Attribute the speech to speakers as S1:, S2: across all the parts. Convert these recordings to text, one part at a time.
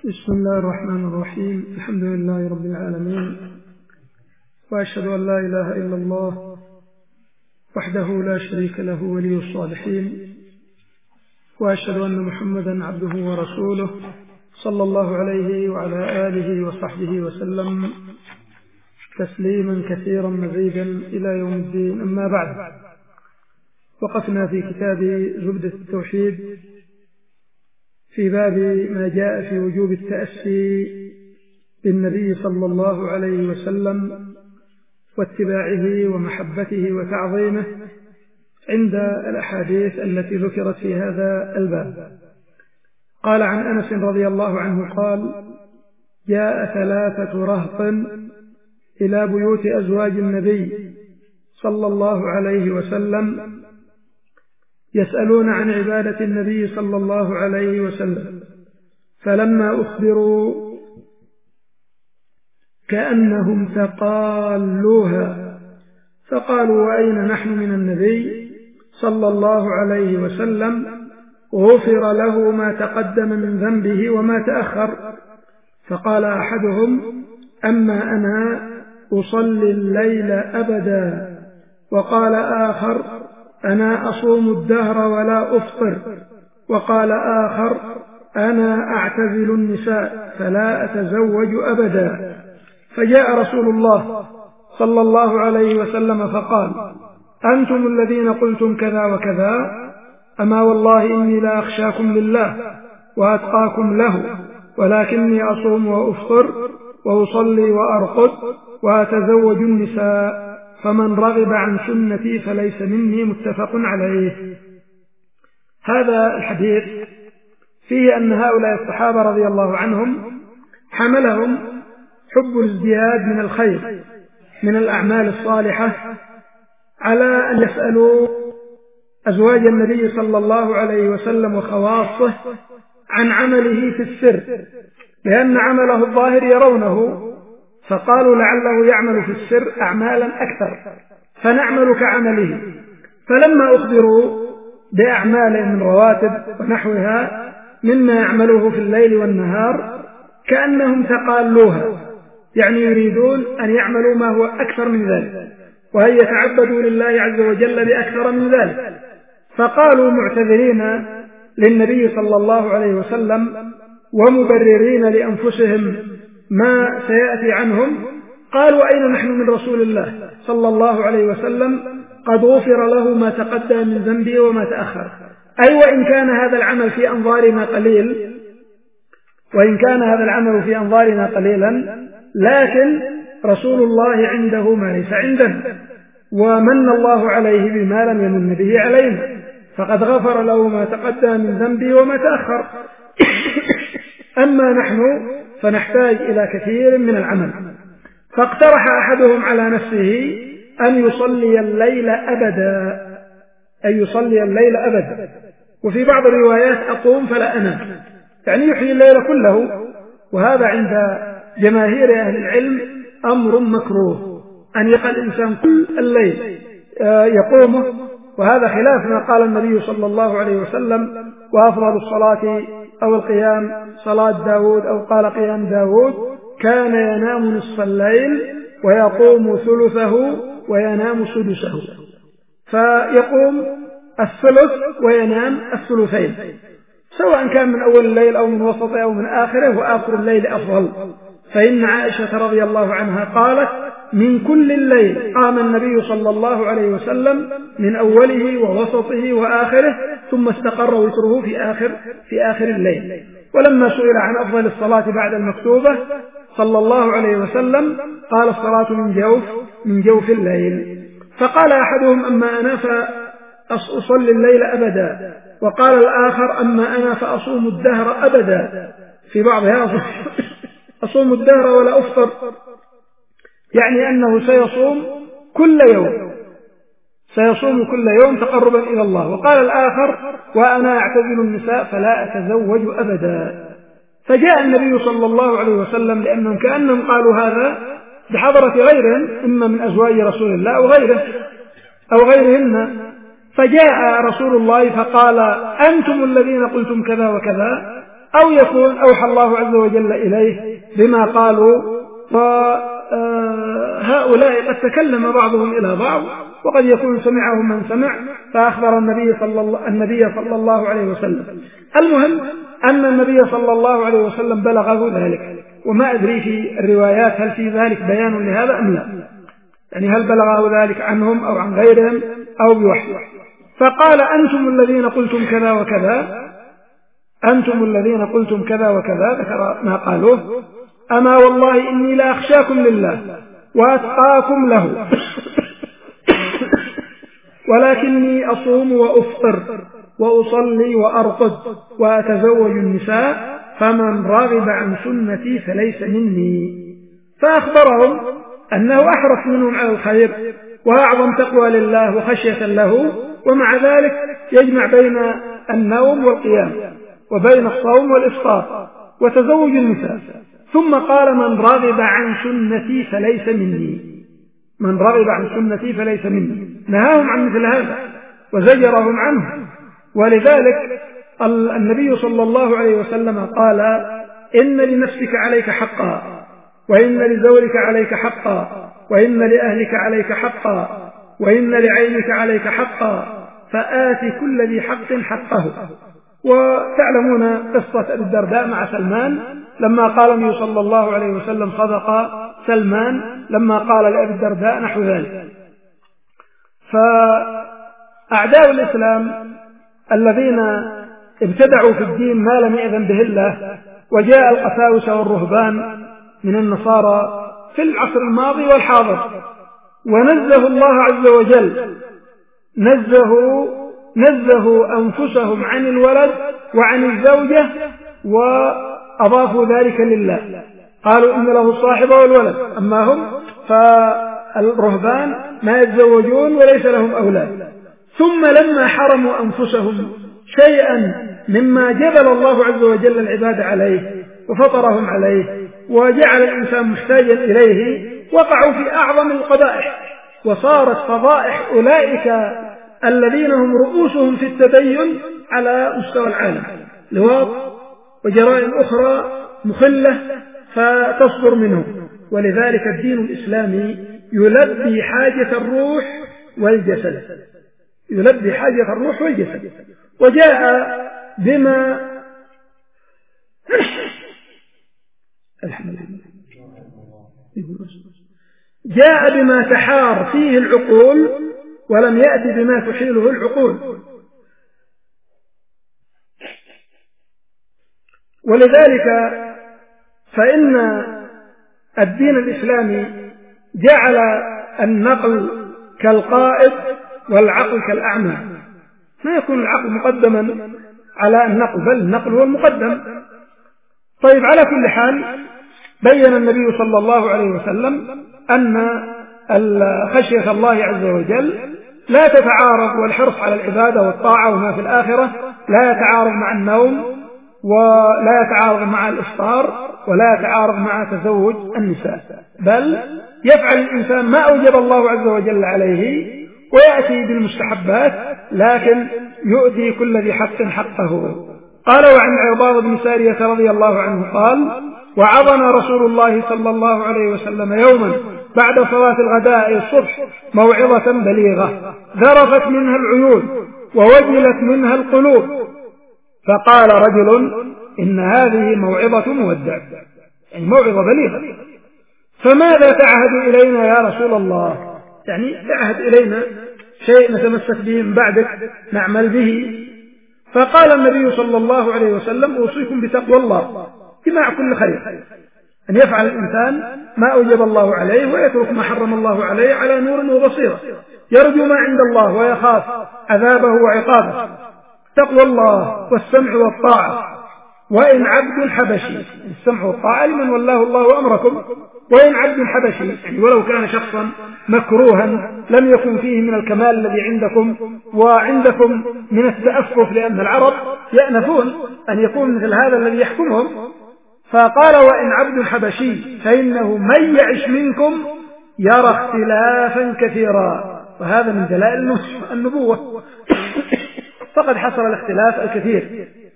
S1: بسم الله الرحمن الرحيم. الحمد لله رب العالمين، وأشهد أن لا إله إلا الله وحده لا شريك له ولي الصالحين، وأشهد أن محمدا عبده ورسوله صلى الله عليه وعلى آله وصحبه وسلم تسليما كثيرا مزيدا إلى يوم الدين. أما بعد، وقفنا في كتاب زبدة التوحيد في باب ما جاء في وجوب التأسي بالنبي صلى الله عليه وسلم واتباعه ومحبته وتعظيمه عند الأحاديث التي ذكرت في هذا الباب. قال عن أنس رضي الله عنه قال: جاء 3 رهط إلى بيوت أزواج النبي صلى الله عليه وسلم يسألون عن عبادة النبي صلى الله عليه وسلم، فلما أخبروا كأنهم تقالوها، فقالوا: وأين نحن من النبي صلى الله عليه وسلم؟ غفر له ما تقدم من ذنبه وما تأخر. فقال أحدهم: أما أنا أصلي الليل أبدا. وقال آخر: أنا أصوم الدهر ولا أفطر. وقال آخر: أنا أعتزل النساء فلا أتزوج أبدا. فجاء رسول الله صلى الله عليه وسلم فقال: أنتم الذين قلتم كذا وكذا؟ أما والله إني لا أخشاكم لله وأتقاكم له، ولكني أصوم وأفطر وأصلي وأرقد وأتزوج النساء، فمن رغب عن سنتي فليس مني. متفق عليه. هذا الحديث فيه أن هؤلاء الصحابة رضي الله عنهم حملهم حب الازدياد من الخير من الأعمال الصالحة على أن يسألوا أزواج النبي صلى الله عليه وسلم وخواصه عن عمله في السر، لأن عمله الظاهر يرونه، فقالوا لعله يعمل في السر أعمالا أكثر فنعمل كعمله. فلما أخبروا بأعمال من رواتب ونحوها مما يعمله في الليل والنهار كأنهم تقالوها، يعني يريدون أن يعملوا ما هو أكثر من ذلك، وأن يتعبدوا لله عز وجل بأكثر من ذلك. فقالوا معتذرين للنبي صلى الله عليه وسلم ومبررين لأنفسهم ما سيأتي عنهم، قالوا: أين نحن من رسول الله صلى الله عليه وسلم؟ قد غفر له ما تقدم من ذنبه وما تأخر. أي وإن كان هذا العمل في أنظارنا قليل، قليلا، لكن رسول الله عنده ما ليس عندنا، ومن الله عليه بما لم يمن به علينا، فقد غفر له ما تقدم من ذنبه وما تأخر. أما نحن فنحتاج إلى كثير من العمل. فاقترح أحدهم على نفسه أن يصلي الليل أبدا، وفي بعض الروايات أقوم فلا أنام، يعني يحيي الليل كله. وهذا عند جماهير أهل العلم أمر مكروه، أن يقع الإنسان كل الليل يقومه، وهذا خلاف ما قال النبي صلى الله عليه وسلم: وأفضل الصلاة أو القيام صلاة داود، أو قال قيام داود، كان ينام نصف الليل ويقوم ثلثه وينام سدسه. فيقوم الثلث وينام الثلثين، سواء كان من أول الليل أو من وسطه أو من آخره، وآخر الليل أفضل. فإن عائشة رضي الله عنها قالت: من كل الليل قام النبي صلى الله عليه وسلم، من أوله ووسطه وآخره، ثم استقر وتره في آخر الليل. ولما سئل عن أفضل الصلاة بعد المكتوبة صلى الله عليه وسلم قال: الصلاة من جوف الليل. فقال أحدهم: أما أنا فأصلي الليل أبدا. وقال الآخر: أما أنا فأصوم الدهر أبدا. في بعضها أصوم الدهر ولا أفطر، يعني أنه سيصوم كل يوم تقربا إلى الله. وقال الآخر: وأنا أعتزل النساء فلا أتزوج أبدا. فجاء النبي صلى الله عليه وسلم، لأنهم كأنهم قالوا هذا بحضرة غيرهم، إما من أزواج رسول الله أو غيرهن. فجاء رسول الله فقال: أنتم الذين قلتم كذا وكذا؟ أو يكون أوحى الله عز وجل إليه بما قالوا، وهؤلاء قد تكلم بعضهم إلى بعض، وقد يكون سمعهم من سمع فأخبر النبي صلى الله عليه وسلم. المهم أن النبي صلى الله عليه وسلم بلغه ذلك، وما أدري في الروايات هل في ذلك بيان لهذا أم لا، يعني هل بلغه ذلك عنهم أو عن غيرهم أو بوحي. فقال أنتم الذين قلتم كذا وكذا، أنتم الذين قلتم كذا وكذا، ذكر ما قالوه. أما والله إني لأخشاكم لله وأتقاكم له ولكني أصوم وأفطر وأصلي وأرقد وأتزوج النساء، فمن رغب عن سنتي فليس مني. فأخبرهم أنه أحرص منهم على الخير وأعظم تقوى لله وخشية له، ومع ذلك يجمع بين النوم والقيام وبين الصوم والإفطار وتزوج النساء. ثم قال من رغب عن سنتي فليس مني، من رغب عن سنتي فليس مني، نهاهم عن مثل هذا وزجرهم عنه. ولذلك النبي صلى الله عليه وسلم قال إن لنفسك عليك حقا، وإن لزوجك عليك حقا، وإن لأهلك عليك حقا، وإن لعينك عليك حقا، فآت كل ذي حق حقه. وتعلمون قصة أبي الدرداء مع سلمان لما قال النبي صلى الله عليه وسلم صدق سلمان لما قال لأبي الدرداء نحو ذلك. فأعداء الإسلام الذين ابتدعوا في الدين ما لم يأذن به الله، وجاء القساوسة والرهبان من النصارى في العصر الماضي والحاضر، ونزه الله عز وجل، نزهوا أنفسهم عن الولد وعن الزوجة وأضافوا ذلك لله، قالوا إن له الصاحبة والولد، أما هم فالرهبان ما يتزوجون وليس لهم أولاد. ثم لما حرموا أنفسهم شيئا مما جبل الله عز وجل العباد عليه وفطرهم عليه وجعل الإنسان محتاجا إليه، وقعوا في أعظم القبائح، وصارت فضائح أولئك الذين هم رؤوسهم في التدين على مستوى العالم، لواط وجرائم أخرى مخلة فتصدر منهم. ولذلك الدين الإسلامي يلبي حاجة الروح والجسد، يلبي حاجة الروح والجسد، وجاء بما جاء بما تحار فيه العقول ولم يأتي بما تحيله العقول. ولذلك فإن الدين الإسلامي جعل النقل كالقائد والعقل كالأعمى، ما يكون العقل مقدما على النقل، بل النقل هو المقدم. طيب، على كل حال بين النبي صلى الله عليه وسلم أن خشية الله عز وجل لا تتعارض، والحرص على العبادة والطاعة وما في الآخرة لا يتعارض مع النوم، ولا يتعارض مع الإفطار، ولا يتعارض مع تزوج النساء، بل يفعل الإنسان ما أوجب الله عز وجل عليه ويأتي بالمستحبات، لكن يؤتي كل ذي حق حقه. قال: وعن عرباض بن سارية رضي الله عنه قال: وعظنا رسول الله صلى الله عليه وسلم يوما بعد صلاة الغداء الصبح موعظة بليغة ذرفت منها العيون ووجلت منها القلوب، فقال رجل: إن هذه موعظة مودع، يعني موعظة بليغة، فماذا تعهد إلينا يا رسول الله؟ يعني تعهد إلينا شيء نتمسك به من بعدك نعمل به. فقال النبي صلى الله عليه وسلم: أوصيكم بتقوى الله جماع كل خير، أن يفعل الإنسان ما أوجب الله عليه ويترك ما حرم الله عليه على نور وبصيرة، يرجو ما عند الله ويخاف عذابه وعقابه. تقوى الله والسمع والطاعة، وإن عبد حبشي، السمع والطاعة لمن والله الله أمركم، وإن عبد حبشي، يعني ولو كان شخصا مكروها لم يكن فيه من الكمال الذي عندكم وعندكم من التأفف، لأن العرب يأنفون أن يكون مثل هذا الذي يحكمهم. فقال: وإن عبد حبشي فإنه من يعش منكم يرى اختلافا كثيرا، وهذا من دلائل النبوة فقد حصل الاختلاف الكثير.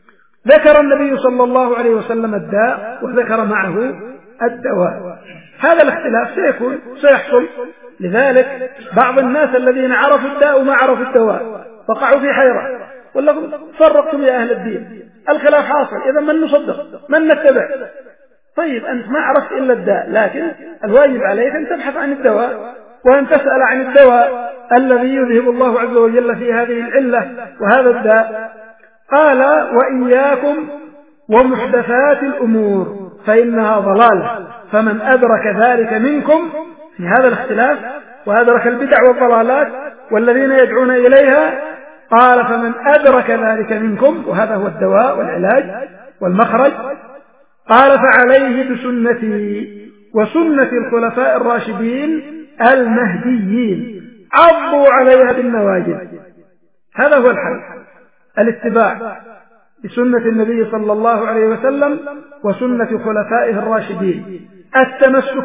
S1: ذكر النبي صلى الله عليه وسلم الداء وذكر معه الدواء. هذا الاختلاف سيحصل. لذلك بعض الناس الذين عرفوا الداء وما عرفوا الدواء وقعوا في حيرة، ولكم فرقتم يا أهل الدين، الخلاف حاصل، إذا من نصدق من نتبع؟ طيب أنت ما عرفت إلا الداء، لكن الواجب عليك أن تبحث عن الدواء وأن تسأل عن الدواء الذي يذهب الله عز وجل في هذه العلة وهذا الداء. قال: وإياكم ومحدثات الأمور فإنها ضلالة، فمن أدرك ذلك منكم في هذا الاختلاف وأدرك البدع والضلالات والذين يدعون إليها، قال: فمن أدرك ذلك منكم، وهذا هو الدواء والعلاج والمخرج، قال: فعليه بسنتي وسنة الخلفاء الراشدين المهديين، عضوا عليها بالنواجذ. هذا هو الحل، الاتباع بسنة النبي صلى الله عليه وسلم وسنة خلفائه الراشدين، التمسك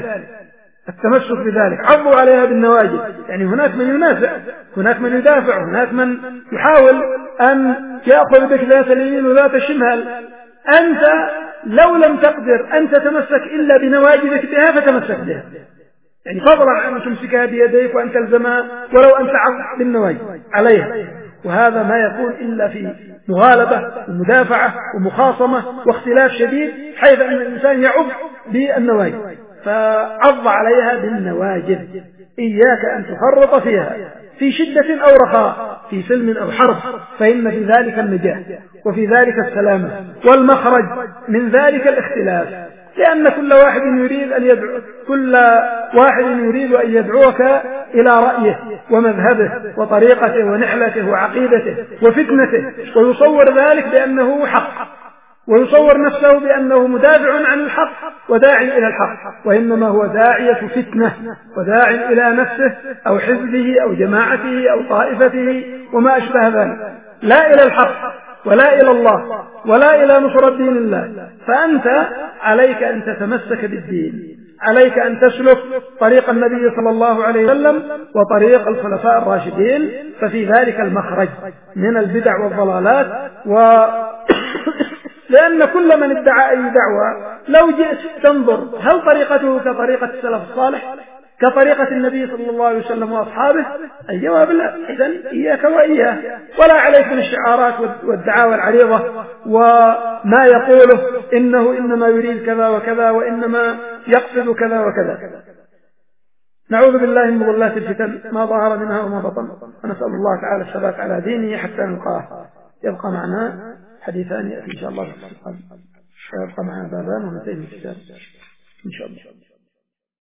S1: بذلك، عضوا عليها بالنواجذ. يعني هناك من ينازع، هناك من يدافع، هناك من يحاول أن يأخذ بك ذات اليمين وذات الشمال. أنت لو لم تقدر أن تتمسك إلا بنواجذك بها فتمسك بها، يعني فضلا عن أن تمسكها بيديك وأن تلزمها ولو أن تعض بالنواجذ عليها. وهذا ما يكون إلا في مغالبة ومدافعة ومخاصمة واختلاف شديد، حيث أن الإنسان يعض بالنواجذ، فعض عليها بالنواجذ. إياك أن تفرط فيها في شدة أو رخاء، في سلم أو حرب، فإن في ذلك النجاة وفي ذلك السلامة، والمخرج من ذلك الاختلاف، لأن كل واحد يريد أن يدعوك إلى رأيه ومذهبه وطريقته ونحلته وعقيدته وفتنته، ويصور ذلك بأنه حق، ويصور نفسه بأنه مدافع عن الحق وداعي إلى الحق، وإنما هو داعية فتنة وداعي إلى نفسه أو حزبه أو جماعته أو طائفته وما أشبه ذلك، لا إلى الحق ولا إلى الله ولا إلى نصرة دين الله. فأنت عليك أن تتمسك بالدين، عليك أن تسلك طريق النبي صلى الله عليه وسلم وطريق الخلفاء الراشدين، ففي ذلك المخرج من البدع والضلالات. لأن كل من ادعى أي دعوة لو جئت تنظر هل طريقته كطريقة السلف الصالح، كطريقة النبي صلى الله عليه وسلم وأصحابه؟ الجواب لا. إذن إياك وإياه، ولا عليك من الشعارات والدعاوى العريضة وما يقوله إنه إنما يريد كذا وكذا وإنما يقصد كذا وكذا. نعوذ بالله من مضلات الفتن ما ظهر منها وما بطن، ونسأل الله تعالى الثبات على دينه حتى نلقاه. يبقى معنا حديثان يأتي إن شاء الله، يبقى معنا بابان ونتين الكتاب إن شاء الله.